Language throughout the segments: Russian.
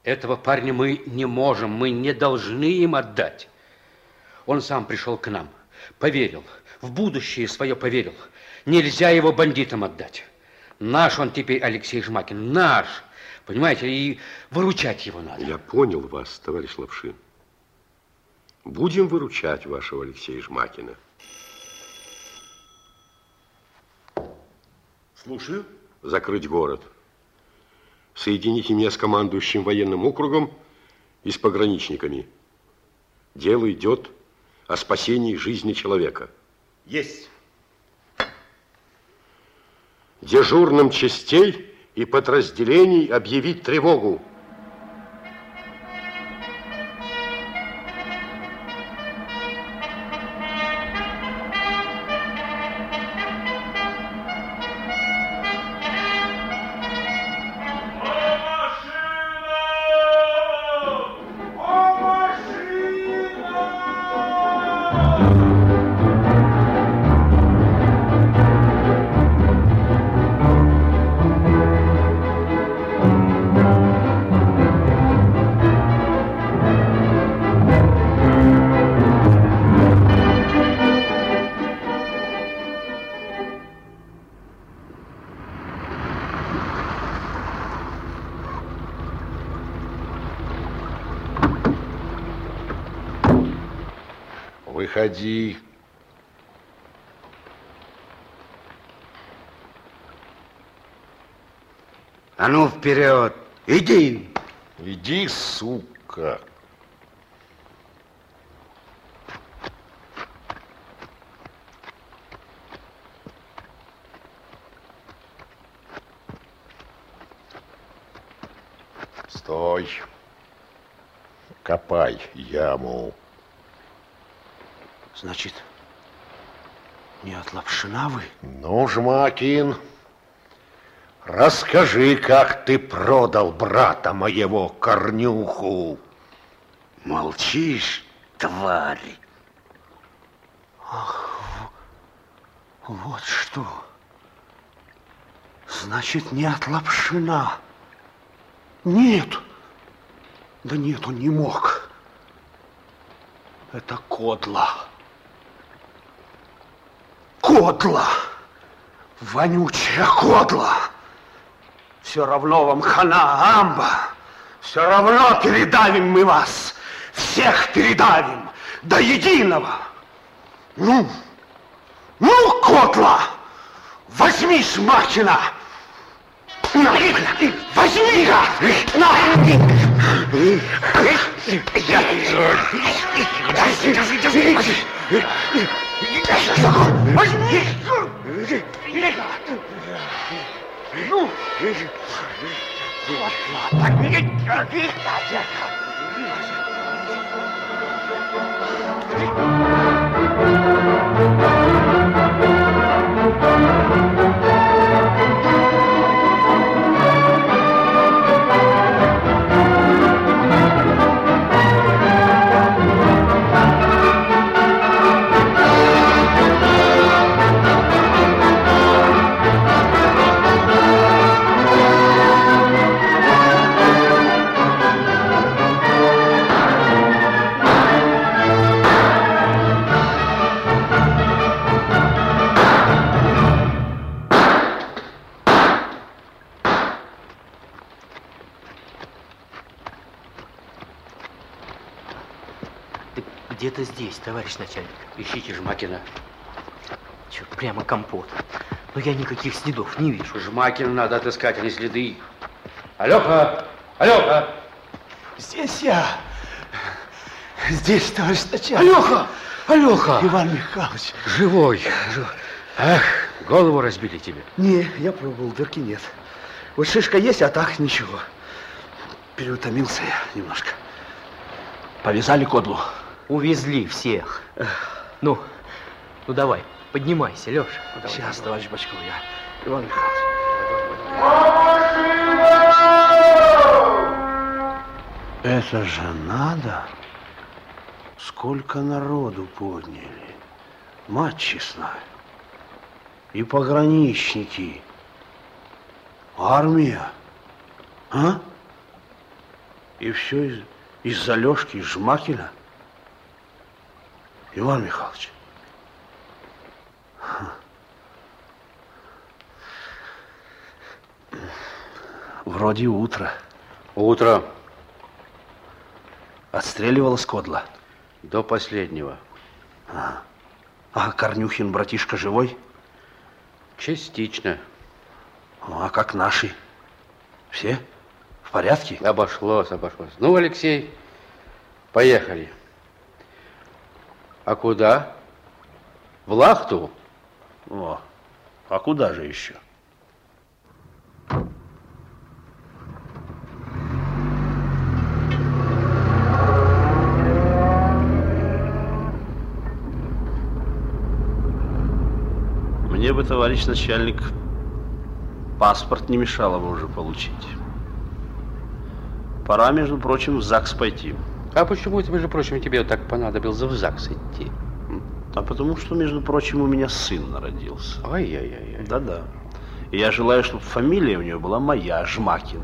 Этого парня мы не можем, мы не должны им отдать. Он сам пришел к нам, поверил, в будущее свое поверил. Нельзя его бандитам отдать. Наш он теперь, Алексей Жмакин, наш. Понимаете, и выручать его надо. Я понял вас, товарищ Лапшин. Будем выручать вашего Алексея Жмакина. Слушаю. Закрыть город. Соедините меня с командующим военным округом и с пограничниками. Дело идет о спасении жизни человека. Есть. Дежурным частей и подразделений объявить тревогу. Выходи. А ну, вперед! Иди! Иди, сука. Стой. Копай яму. Значит, не от Лапшина вы? Ну, Жмакин, расскажи, как ты продал брата моего Корнюху. Молчишь, тварь? Ах, вот что. Значит, не от Лапшина. Нет. Да нет, он не мог. Это Кодла. Кодла! Вонючая Кодла! Все равно вам хана, амба! Все равно передавим мы вас! Всех передавим! До единого! Ну, Кодла! Возьми Жмакина! Возьми! Возьми! Ну! Где-то здесь, товарищ начальник. Ищите Жмакина. Черт, прямо компот. Но я никаких следов не вижу. Жмакина надо отыскать, а не следы. Алёха! Алёха! Здесь я. Здесь, товарищ начальник. Алёха! Алёха! Иван Михайлович. Живой. Ах, голову разбили тебе. Не, я пробовал, дырки нет. Вот шишка есть, а так ничего. Переутомился я немножко. Повязали Кодлу. Увезли всех. Ну давай, поднимайся, Леша. Давай, сейчас, товарищ Бочков, я. Иван Михайлович. Это же надо. Сколько народу подняли. Мать честная. И пограничники. Армия. А? И все из-за Лешки, из Жмакина? Иван Михайлович. Вроде утро. Утро. Отстреливала скодла? До последнего. А Корнюхин, братишка, живой? Частично. А как наши? Все? В порядке? Обошлось. Ну, Алексей, поехали. А куда? В Лахту? О, а куда же еще? Мне бы, товарищ начальник, паспорт не мешало бы уже получить. Пора, между прочим, в ЗАГС пойти. А почему, между прочим, тебе так понадобилось в ЗАГС идти? А потому что, между прочим, у меня сын народился. Ай-яй-яй. Да-да. И я желаю, чтобы фамилия у него была моя, Жмакин.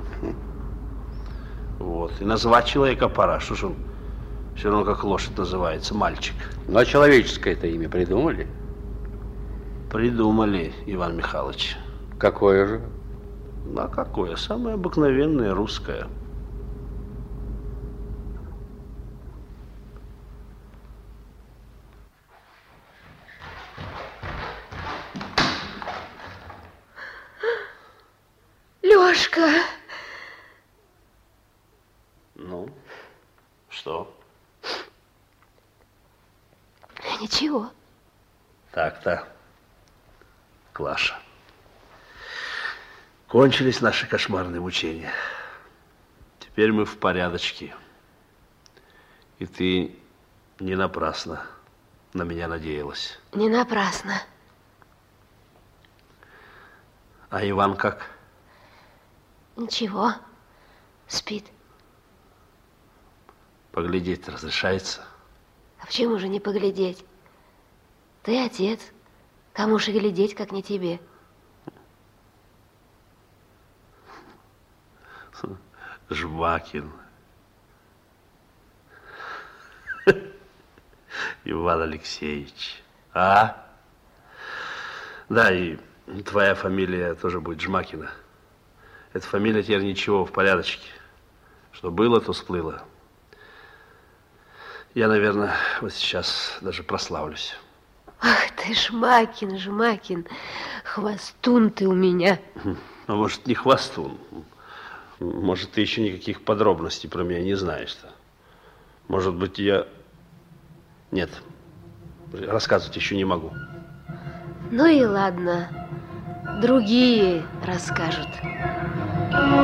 Вот. И назвать человека пора. Что ж он все равно как лошадь называется, мальчик. Ну, а человеческое-то имя придумали? Придумали, Иван Михайлович. Какое же? А какое? Самое обыкновенное, русское. Лёшка! Ну, что? Ничего. Так-то, Клаша. Кончились наши кошмарные мучения. Теперь мы в порядочке. И ты не напрасно на меня надеялась. Не напрасно. А Иван как? Ничего. Спит. Поглядеть разрешается? А почему же не поглядеть? Ты отец. Кому же глядеть, как не тебе? Жмакин. Иван Алексеевич. А? Да, и твоя фамилия тоже будет Жмакина. Эта фамилия теперь ничего, в порядочке. Что было, то сплыло. Я, наверное, вот сейчас даже прославлюсь. Ах ты, Жмакин, Жмакин. Хвостун ты у меня. А может, не хвостун. Может, ты еще никаких подробностей про меня не знаешь-то. Может быть, я... Нет, рассказывать еще не могу. Ну и ладно. Другие расскажут.